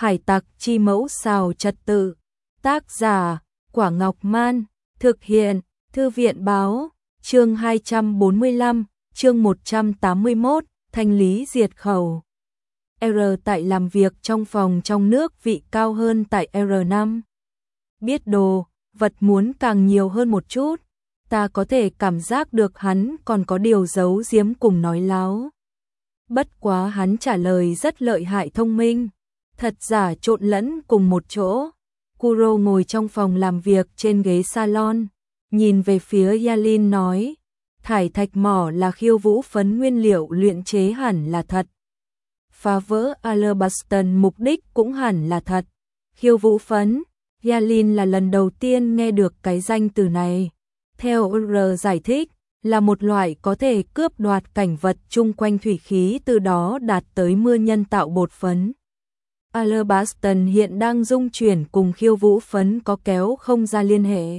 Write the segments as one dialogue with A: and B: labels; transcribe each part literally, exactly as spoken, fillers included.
A: Hải tặc chi mẫu xào trật tự. Tác giả, Quả Ngọc Man. Thực hiện, Thư viện Báo. Chương hai trăm bốn mươi lăm, chương một trăm tám mươi mốt, thanh lý diệt khẩu. R tại làm việc trong phòng trong nước vị cao hơn tại R năm. Biết đồ, vật muốn càng nhiều hơn một chút. Ta có thể cảm giác được hắn còn có điều giấu giếm cùng nói láo. Bất quá hắn trả lời rất lợi hại thông minh. Thật giả trộn lẫn cùng một chỗ. Kuro ngồi trong phòng làm việc trên ghế salon, nhìn về phía Yalin nói, thải thạch mỏ là khiêu vũ phấn nguyên liệu luyện chế hẳn là thật. Phá vỡ Alabaston mục đích cũng hẳn là thật. Khiêu vũ phấn, Yalin là lần đầu tiên nghe được cái danh từ này. Theo R giải thích, là một loại có thể cướp đoạt cảnh vật chung quanh thủy khí từ đó đạt tới mưa nhân tạo bột phấn. Alabaston hiện đang dung chuyển cùng khiêu vũ phấn có kéo không ra liên hệ.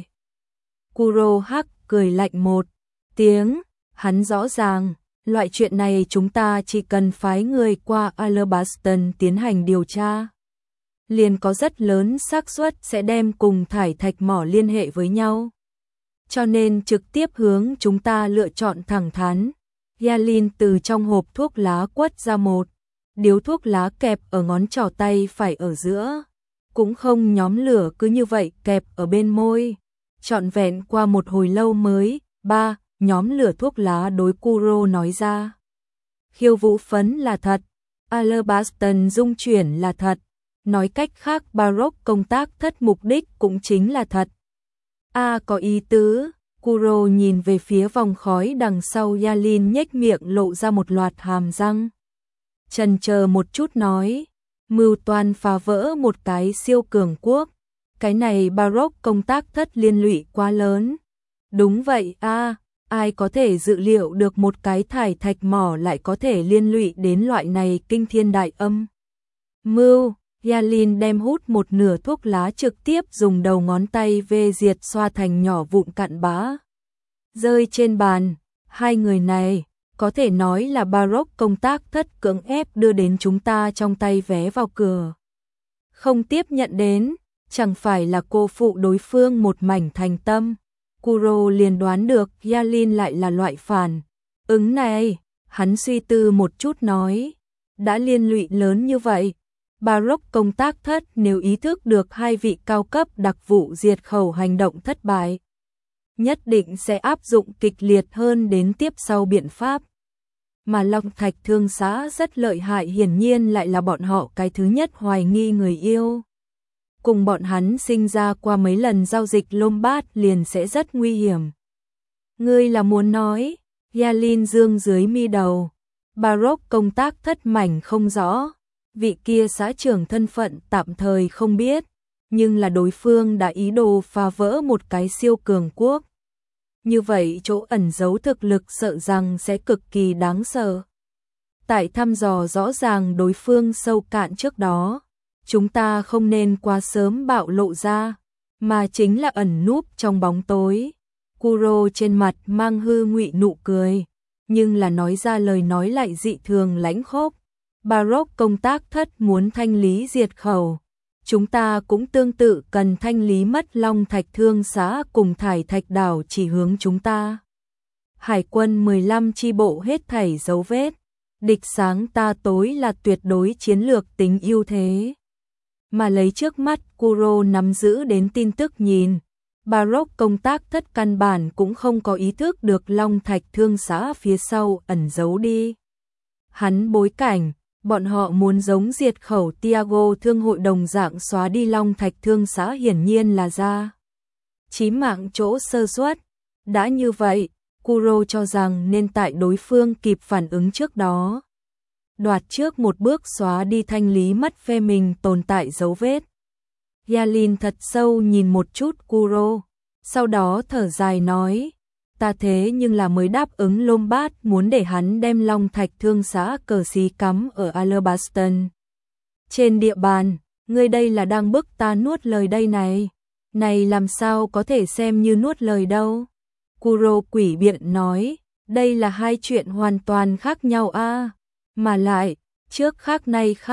A: Kuro hắc cười lạnh một tiếng, hắn rõ ràng, loại chuyện này chúng ta chỉ cần phái người qua Alabaston tiến hành điều tra. Liền có rất lớn xác suất sẽ đem cùng thải thạch mỏ liên hệ với nhau. Cho nên trực tiếp hướng chúng ta lựa chọn thẳng thắn. Yalin từ trong hộp thuốc lá quất ra một điếu thuốc lá kẹp ở ngón trỏ tay phải ở giữa. Cũng không nhóm lửa cứ như vậy kẹp ở bên môi. Trọn vẹn qua một hồi lâu mới, ba, nhóm lửa thuốc lá đối Kuro nói ra. Khiêu vũ phấn là thật, Alabaston dung chuyển là thật, nói cách khác Baroque công tác thất mục đích cũng chính là thật. A à, có ý tứ, Kuro nhìn về phía vòng khói đằng sau Yalin nhếch miệng lộ ra một loạt hàm răng. Chần chờ một chút nói, mưu toan phá vỡ một cái siêu cường quốc. Cái này Baroque công tác thất liên lụy quá lớn. Đúng vậy a, à, ai có thể dự liệu được một cái thải thạch mỏ lại có thể liên lụy đến loại này kinh thiên đại âm. Mưu, Yalin đem hút một nửa thuốc lá trực tiếp dùng đầu ngón tay vê diệt xoa thành nhỏ vụn cặn bã. Rơi trên bàn, hai người này, có thể nói là Baroque công tác thất cưỡng ép đưa đến chúng ta trong tay vé vào cửa. Không tiếp nhận đến, chẳng phải là cô phụ đối phương một mảnh thành tâm. Kuro liền đoán được Yalin lại là loại phản ứng này, hắn suy tư một chút nói, đã liên lụy lớn như vậy. Baroque công tác thất nếu ý thức được hai vị cao cấp đặc vụ diệt khẩu hành động thất bại, nhất định sẽ áp dụng kịch liệt hơn đến tiếp sau biện pháp. Mà Long Thạch Thương xã rất lợi hại, hiển nhiên lại là bọn họ cái thứ nhất hoài nghi người yêu. Cùng bọn hắn sinh ra qua mấy lần giao dịch Lombard liền sẽ rất nguy hiểm. Ngươi là muốn nói, Yalin dương dưới mi đầu, Baroque công tác thất mảnh không rõ, vị kia xã trưởng thân phận tạm thời không biết, nhưng là đối phương đã ý đồ phá vỡ một cái siêu cường quốc. Như vậy chỗ ẩn giấu thực lực sợ rằng sẽ cực kỳ đáng sợ. Tại thăm dò rõ ràng đối phương sâu cạn trước đó, chúng ta không nên quá sớm bạo lộ ra, mà chính là ẩn núp trong bóng tối. Kuro trên mặt mang hư ngụy nụ cười, nhưng là nói ra lời nói lại dị thường lãnh khốc. Baroque công tác thất muốn thanh lý diệt khẩu. Chúng ta cũng tương tự cần thanh lý mất Long Thạch Thương xã cùng thải thạch đảo chỉ hướng chúng ta. Hải quân mười lăm chi bộ hết thảy dấu vết. Địch sáng ta tối là tuyệt đối chiến lược tính ưu thế. Mà lấy trước mắt Kuro nắm giữ đến tin tức nhìn. Baroque công tác thất căn bản cũng không có ý thức được Long Thạch Thương xã phía sau ẩn giấu đi. Hắn bối cảnh. Bọn họ muốn giống diệt khẩu Tiago thương hội đồng dạng xóa đi Long Thạch Thương xã hiển nhiên là ra chí mạng chỗ sơ suất. Đã như vậy, Kuro cho rằng nên tại đối phương kịp phản ứng trước đó, đoạt trước một bước xóa đi thanh lý mất phe mình tồn tại dấu vết. Yalin thật sâu nhìn một chút Kuro, sau đó thở dài nói, ta thế nhưng là mới đáp ứng Lombard muốn để hắn đem Long Thạch Thương xã cờ xí cắm ở Alabaston. Trên địa bàn, ngươi đây là đang bức ta nuốt lời đây này. Này làm sao có thể xem như nuốt lời đâu. Kuro quỷ biện nói, đây là hai chuyện hoàn toàn khác nhau a. Mà lại, trước khác nay khác,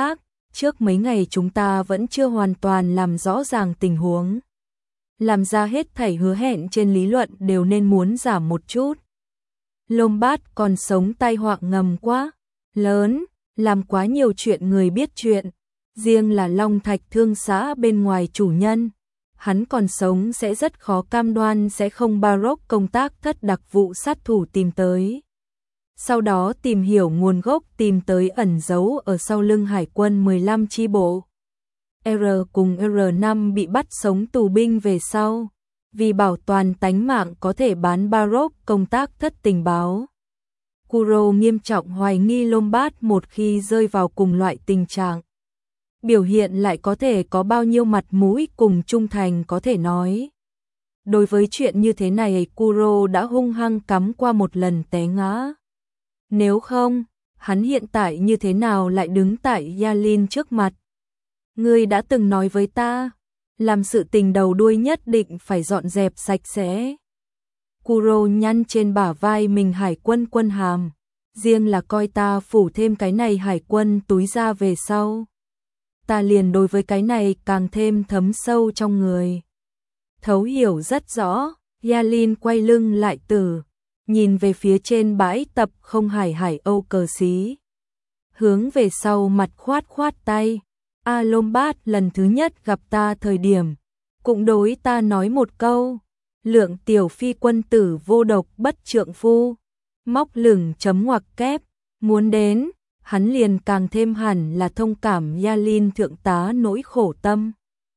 A: trước mấy ngày chúng ta vẫn chưa hoàn toàn làm rõ ràng tình huống. Làm ra hết thảy hứa hẹn trên lý luận đều nên muốn giảm một chút. Lombard còn sống tai họa ngầm quá lớn, làm quá nhiều chuyện người biết chuyện, riêng là Long Thạch Thương xã bên ngoài chủ nhân, hắn còn sống sẽ rất khó cam đoan sẽ không Baroque công tác thất đặc vụ sát thủ tìm tới. Sau đó tìm hiểu nguồn gốc, tìm tới ẩn giấu ở sau lưng hải quân mười lăm chi bộ. R cùng R năm bị bắt sống tù binh về sau, vì bảo toàn tánh mạng có thể bán Baroque công tác thất tình báo. Kuro nghiêm trọng hoài nghi Lombard một khi rơi vào cùng loại tình trạng, biểu hiện lại có thể có bao nhiêu mặt mũi cùng trung thành có thể nói. Đối với chuyện như thế này Kuro đã hung hăng cắm qua một lần té ngã. Nếu không, hắn hiện tại như thế nào lại đứng tại Yalin trước mặt? Ngươi đã từng nói với ta, làm sự tình đầu đuôi nhất định phải dọn dẹp sạch sẽ. Kuro nhăn trên bả vai mình hải quân quân hàm, riêng là coi ta phủ thêm cái này hải quân túi ra về sau. Ta liền đối với cái này càng thêm thấm sâu trong người. Thấu hiểu rất rõ, Yalin quay lưng lại từ, nhìn về phía trên bãi tập không hải hải âu cờ xí. Hướng về sau mặt khoát khoát tay. A Lombard lần thứ nhất gặp ta thời điểm, cũng đối ta nói một câu, lượng tiểu phi quân tử vô độc bất trượng phu, móc lửng chấm ngoặc kép, muốn đến, hắn liền càng thêm hẳn là thông cảm Yalin thượng tá nỗi khổ tâm.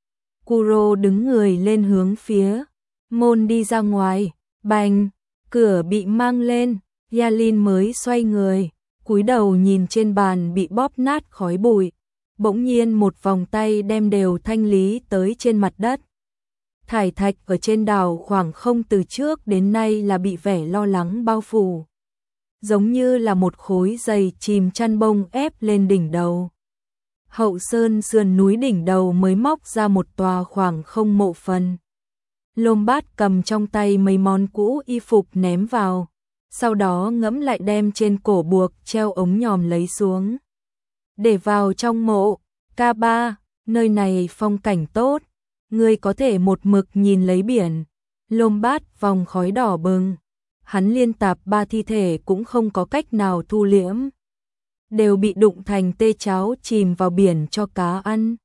A: Kuro đứng người lên hướng phía môn đi ra ngoài, bành, cửa bị mang lên, Yalin mới xoay người, cúi đầu nhìn trên bàn bị bóp nát khói bụi. Bỗng nhiên một vòng tay đem đều thanh lý tới trên mặt đất. Thải thạch ở trên đảo khoảng không từ trước đến nay là bị vẻ lo lắng bao phủ. Giống như là một khối dày chìm chăn bông ép lên đỉnh đầu. Hậu sơn sườn núi đỉnh đầu mới móc ra một tòa khoảng không mộ phần. Lombard cầm trong tay mấy món cũ y phục ném vào. Sau đó ngẫm lại đem trên cổ buộc treo ống nhòm lấy xuống. Để vào trong mộ, ca ba, nơi này phong cảnh tốt, ngươi có thể một mực nhìn lấy biển. Lombard vòng khói đỏ bừng, hắn liên tạp ba thi thể cũng không có cách nào thu liễm. Đều bị đụng thành tê cháo chìm vào biển cho cá ăn.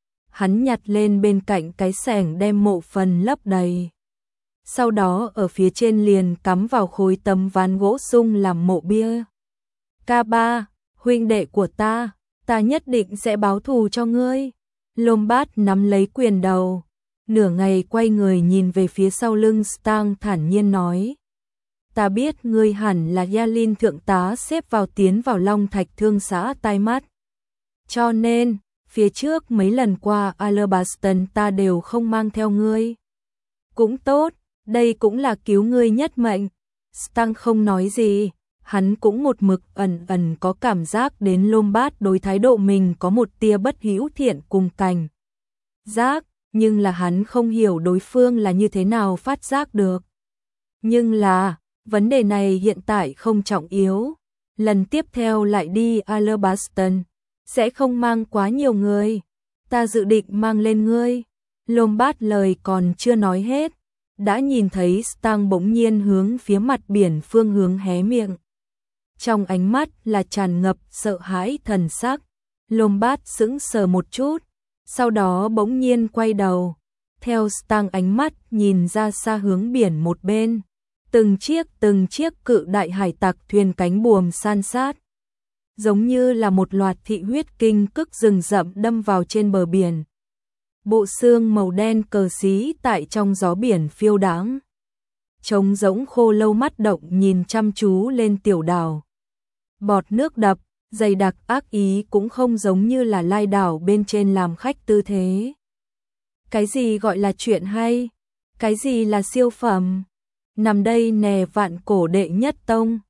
A: Hắn nhặt lên bên cạnh cái xẻng đem mộ phần lấp đầy. Sau đó ở phía trên liền cắm vào khối tấm ván gỗ sung làm mộ bia. ca ba, huynh đệ của ta, ta nhất định sẽ báo thù cho ngươi. Lombard nắm lấy quyền đầu, nửa ngày quay người nhìn về phía sau lưng Stang thản nhiên nói. Ta biết ngươi hẳn là Yalin thượng tá xếp vào tiến vào Long Thạch Thương xã tai mắt. Cho nên, phía trước mấy lần qua Alabaston ta đều không mang theo ngươi. Cũng tốt, đây cũng là cứu ngươi nhất mệnh. Stang không nói gì. Hắn cũng một mực ẩn ẩn có cảm giác đến Lombard đối thái độ mình có một tia bất hữu thiện cùng cảnh giác, nhưng là hắn không hiểu đối phương là như thế nào phát giác được. Nhưng là, vấn đề này hiện tại không trọng yếu. Lần tiếp theo lại đi Alabaston, sẽ không mang quá nhiều người. Ta dự định mang lên ngươi. Lombard lời còn chưa nói hết, đã nhìn thấy Stang bỗng nhiên hướng phía mặt biển phương hướng hé miệng. Trong ánh mắt là tràn ngập sợ hãi thần sắc. Lombard sững sờ một chút, sau đó bỗng nhiên quay đầu, theo Stang ánh mắt nhìn ra xa hướng biển một bên. Từng chiếc từng chiếc cự đại hải tặc thuyền cánh buồm san sát, giống như là một loạt thị huyết kinh cức rừng rậm đâm vào trên bờ biển. Bộ xương màu đen cờ xí tại trong gió biển phiêu đãng. Trống rỗng khô lâu mắt động nhìn chăm chú lên tiểu đảo. Bọt nước đập, dày đặc ác ý cũng không giống như là lai đảo bên trên làm khách tư thế. Cái gì gọi là chuyện hay? Cái gì là siêu phẩm? Nằm đây nè vạn cổ đệ nhất tông.